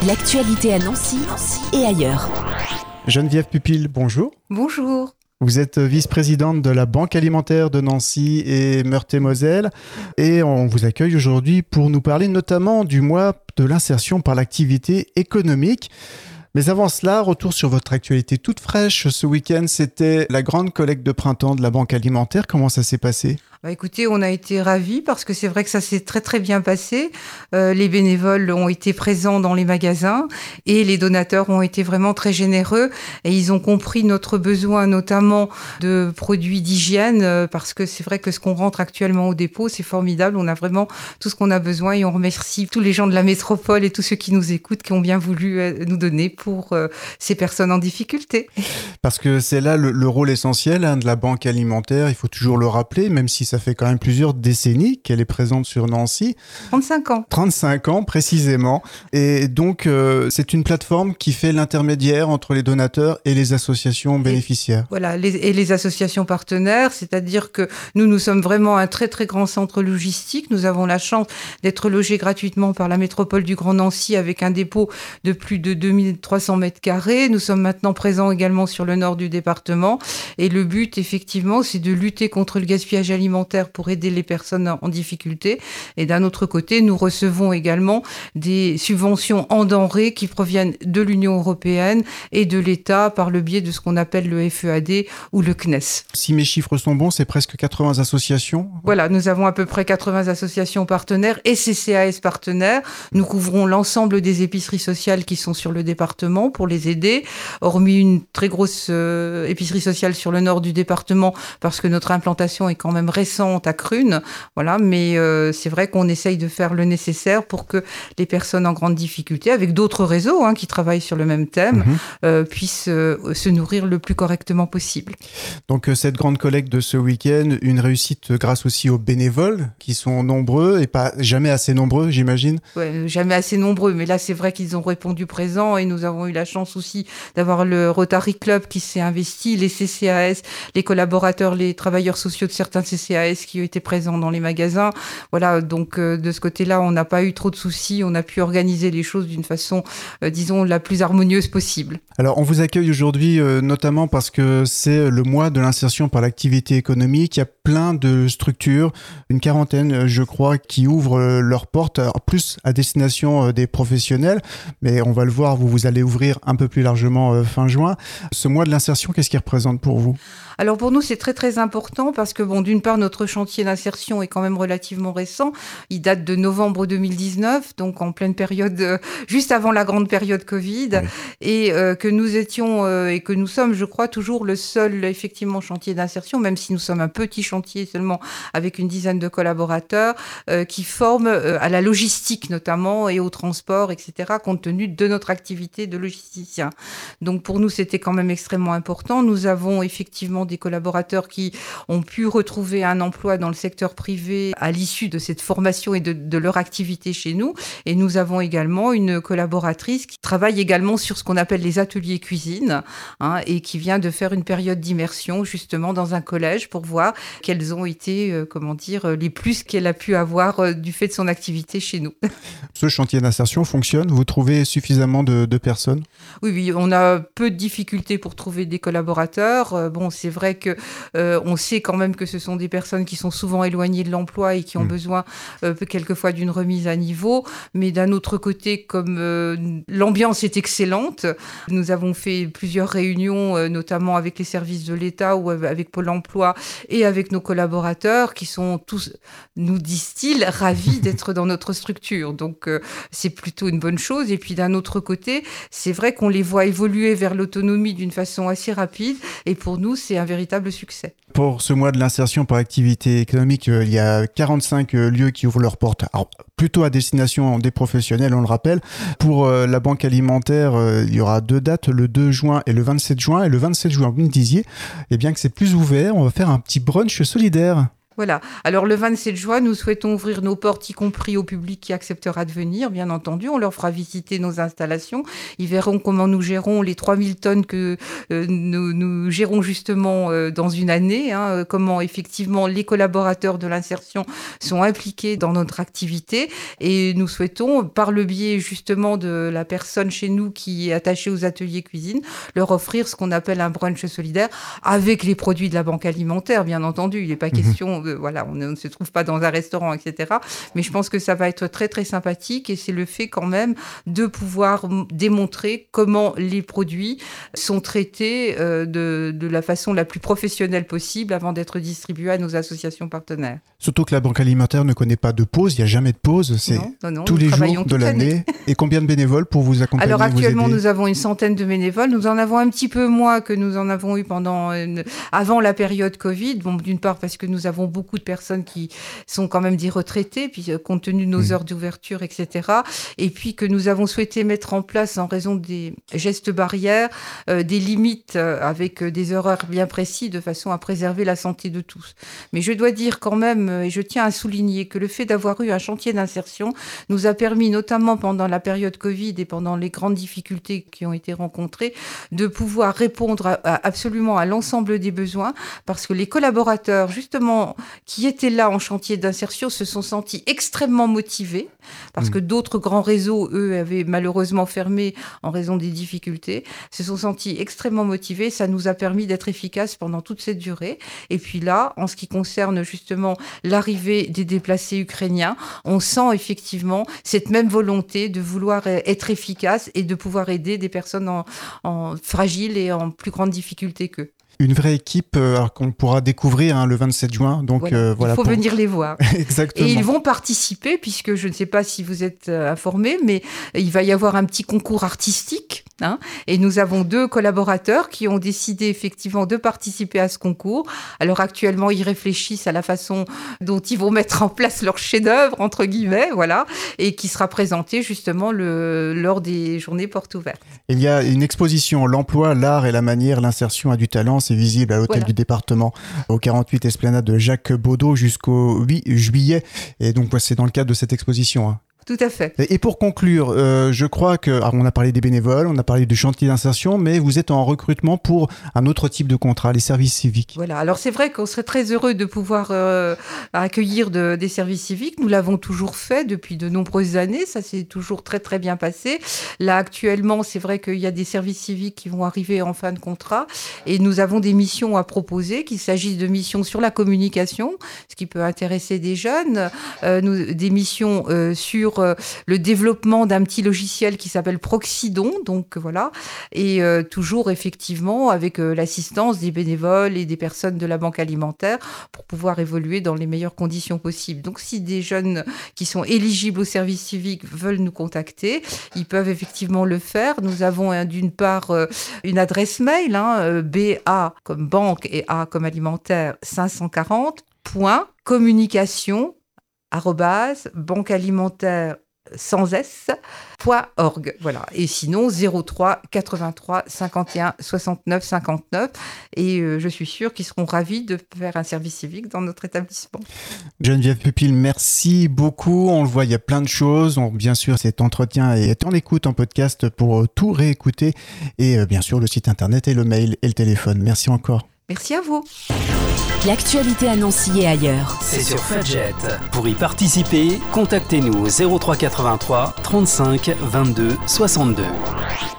L'actualité à Nancy et ailleurs. Geneviève Pupil, bonjour. Bonjour. Vous êtes vice-présidente de la Banque alimentaire de Nancy et Meurthe-et-Moselle et on vous accueille aujourd'hui pour nous parler notamment du mois de l'insertion par l'activité économique. Mais avant cela, retour sur votre actualité toute fraîche. Ce week-end, c'était la grande collecte de printemps de la Banque alimentaire. Comment ça s'est passé ? Écoutez, on a été ravis parce que c'est vrai que ça s'est très très bien passé. Les bénévoles ont été présents dans les magasins et les donateurs ont été vraiment très généreux et ils ont compris notre besoin notamment de produits d'hygiène parce que c'est vrai que ce qu'on rentre actuellement au dépôt, c'est formidable. On a vraiment tout ce qu'on a besoin et on remercie tous les gens de la métropole et tous ceux qui nous écoutent qui ont bien voulu nous donner pour ces personnes en difficulté. Parce que c'est là le rôle essentiel de la Banque alimentaire, il faut toujours le rappeler, même si ça fait quand même plusieurs décennies qu'elle est présente sur Nancy. 35 ans. 35 ans, précisément. Et donc, c'est une plateforme qui fait l'intermédiaire entre les donateurs et les associations bénéficiaires. Voilà, les associations partenaires, c'est-à-dire que nous sommes vraiment un très très grand centre logistique. Nous avons la chance d'être logés gratuitement par la métropole du Grand Nancy avec un dépôt de plus de 2300 mètres carrés. Nous sommes maintenant présents également sur le nord du département. Et le but, effectivement, c'est de lutter contre le gaspillage alimentaire pour aider les personnes en difficulté. Et d'un autre côté, nous recevons également des subventions en denrées qui proviennent de l'Union européenne et de l'État par le biais de ce qu'on appelle le FEAD ou le CNES. Si mes chiffres sont bons, c'est presque 80 associations. Voilà, nous avons à peu près 80 associations partenaires et CCAS partenaires. Nous couvrons l'ensemble des épiceries sociales qui sont sur le département pour les aider, hormis une très grosse épicerie sociale sur le nord du département parce que notre implantation est quand même récente à Crune, voilà, mais c'est vrai qu'on essaye de faire le nécessaire pour que les personnes en grande difficulté, avec d'autres réseaux qui travaillent sur le même thème, puissent se nourrir le plus correctement possible. Donc cette grande collecte de ce week-end, une réussite grâce aussi aux bénévoles qui sont nombreux et pas jamais assez nombreux, j'imagine. Ouais, jamais assez nombreux, mais là c'est vrai qu'ils ont répondu présent et nous avons eu la chance aussi d'avoir le Rotary Club qui s'est investi, les CCAS, les collaborateurs, les travailleurs sociaux de certains CCAS qui ont été présents dans les magasins. Voilà, donc de ce côté-là, on n'a pas eu trop de soucis. On a pu organiser les choses d'une façon, disons, la plus harmonieuse possible. Alors, on vous accueille aujourd'hui notamment parce que c'est le mois de l'insertion par l'activité économique. Il y a plein de structures, une quarantaine, je crois, qui ouvrent leurs portes, plus à destination des professionnels. Mais on va le voir, vous allez ouvrir un peu plus largement fin juin. Ce mois de l'insertion, qu'est-ce qu'il représente pour vous ? Alors pour nous, c'est très très important parce que d'une part, notre chantier d'insertion est quand même relativement récent. Il date de novembre 2019, donc en pleine période, juste avant la grande période Covid, oui. Et que nous étions et que nous sommes, je crois, toujours le seul effectivement chantier d'insertion, même si nous sommes un petit chantier seulement avec une dizaine de collaborateurs qui forment à la logistique notamment et au transport, etc., compte tenu de notre activité de logisticien. Donc pour nous, c'était quand même extrêmement important. Nous avons effectivement des collaborateurs qui ont pu retrouver un emploi dans le secteur privé à l'issue de cette formation et de leur activité chez nous. Et nous avons également une collaboratrice qui travaille également sur ce qu'on appelle les ateliers cuisine et qui vient de faire une période d'immersion justement dans un collège pour voir quels ont été, les plus qu'elle a pu avoir du fait de son activité chez nous. Ce chantier d'insertion fonctionne ? Vous trouvez suffisamment de personnes ? Oui, on a peu de difficultés pour trouver des collaborateurs. C'est vrai que on sait quand même que ce sont des personnes qui sont souvent éloignées de l'emploi et qui ont besoin quelquefois d'une remise à niveau. Mais d'un autre côté, comme l'ambiance est excellente, nous avons fait plusieurs réunions, notamment avec les services de l'État ou avec Pôle emploi et avec nos collaborateurs qui sont tous, nous disent-ils, ravis d'être dans notre structure. Donc c'est plutôt une bonne chose. Et puis d'un autre côté, c'est vrai qu'on les voit évoluer vers l'autonomie d'une façon assez rapide. Et pour nous, c'est un véritable succès. Pour ce mois de l'insertion par activité économique, il y a 45 lieux qui ouvrent leurs portes. Alors, plutôt à destination des professionnels, on le rappelle. Pour la Banque alimentaire, il y aura 2 dates, le 2 juin et le 27 juin. Et le 27 juin, vous me disiez, eh bien que c'est plus ouvert, on va faire un petit brunch solidaire. Voilà. Alors le 27 juin, nous souhaitons ouvrir nos portes, y compris au public qui acceptera de venir, bien entendu. On leur fera visiter nos installations. Ils verront comment nous gérons les 3000 tonnes que nous gérons justement dans une année, comment effectivement les collaborateurs de l'insertion sont impliqués dans notre activité. Et nous souhaitons, par le biais justement de la personne chez nous qui est attachée aux ateliers cuisine, leur offrir ce qu'on appelle un brunch solidaire avec les produits de la banque alimentaire, bien entendu. Il n'est pas question... Voilà, on ne se trouve pas dans un restaurant, etc. Mais je pense que ça va être très, très sympathique et c'est le fait quand même de pouvoir démontrer comment les produits sont traités de la façon la plus professionnelle possible avant d'être distribués à nos associations partenaires. Surtout que la banque alimentaire ne connaît pas de pause, il n'y a jamais de pause, c'est non, tous les jours de l'année. Et combien de bénévoles pour vous accompagner? Alors actuellement, nous avons une centaine de bénévoles. Nous en avons un petit peu moins que nous en avons eu avant la période Covid. Bon, d'une part parce que nous avons beaucoup de personnes qui sont quand même des retraités, puis compte tenu de nos heures d'ouverture, etc. Et puis que nous avons souhaité mettre en place, en raison des gestes barrières, des limites avec des horaires bien précis de façon à préserver la santé de tous. Mais je dois dire quand même, et je tiens à souligner, que le fait d'avoir eu un chantier d'insertion nous a permis, notamment pendant la période Covid et pendant les grandes difficultés qui ont été rencontrées, de pouvoir répondre absolument à l'ensemble des besoins, parce que les collaborateurs, justement, qui étaient là en chantier d'insertion se sont sentis extrêmement motivés, parce que d'autres grands réseaux, eux, avaient malheureusement fermé en raison des difficultés, se sont sentis extrêmement motivés. Ça nous a permis d'être efficaces pendant toute cette durée. Et puis là, en ce qui concerne justement l'arrivée des déplacés ukrainiens, on sent effectivement cette même volonté de vouloir être efficace et de pouvoir aider des personnes en fragiles et en plus grande difficulté qu'eux. Une vraie équipe qu'on pourra découvrir le 27 juin. Donc, il faut venir les voir. Exactement. Et ils vont participer, puisque je ne sais pas si vous êtes informés, mais il va y avoir un petit concours artistique. Et nous avons 2 collaborateurs qui ont décidé effectivement de participer à ce concours. Alors actuellement, ils réfléchissent à la façon dont ils vont mettre en place leur chef-d'œuvre, entre guillemets, voilà, et qui sera présenté justement lors des journées portes ouvertes. Il y a une exposition, l'emploi, l'art et la manière, l'insertion a du talent. C'est visible à l'hôtel du département au 48 Esplanade de Jacques Baudot jusqu'au 8 juillet. Et donc, c'est dans le cadre de cette exposition. Tout à fait. Et pour conclure, je crois on a parlé des bénévoles, on a parlé du chantier d'insertion, mais vous êtes en recrutement pour un autre type de contrat, les services civiques. Voilà, alors c'est vrai qu'on serait très heureux de pouvoir accueillir des services civiques. Nous l'avons toujours fait depuis de nombreuses années, ça s'est toujours très très bien passé. Là actuellement, c'est vrai qu'il y a des services civiques qui vont arriver en fin de contrat et nous avons des missions à proposer, qu'il s'agisse de missions sur la communication, ce qui peut intéresser des jeunes, des missions sur le développement d'un petit logiciel qui s'appelle Proxidon, donc voilà, et toujours effectivement avec l'assistance des bénévoles et des personnes de la banque alimentaire pour pouvoir évoluer dans les meilleures conditions possibles. Donc si des jeunes qui sont éligibles au service civique veulent nous contacter, ils peuvent effectivement le faire. Nous avons d'une part une adresse mail, BA comme banque et A comme alimentaire 540, .communication @banquealimentaire sans s.org. Voilà. Et sinon 03 83 51 69 59. Et je suis sûre qu'ils seront ravis de faire un service civique dans notre établissement. Geneviève Pupil, merci beaucoup. On le voit, il y a plein de choses. Bien sûr, cet entretien est en écoute en podcast pour tout réécouter. Et bien sûr, le site internet et le mail et le téléphone. Merci encore. Merci à vous. L'actualité à Nancy et ailleurs. C'est sur Fudget. Pour y participer, contactez-nous au 03 83 35 22 62.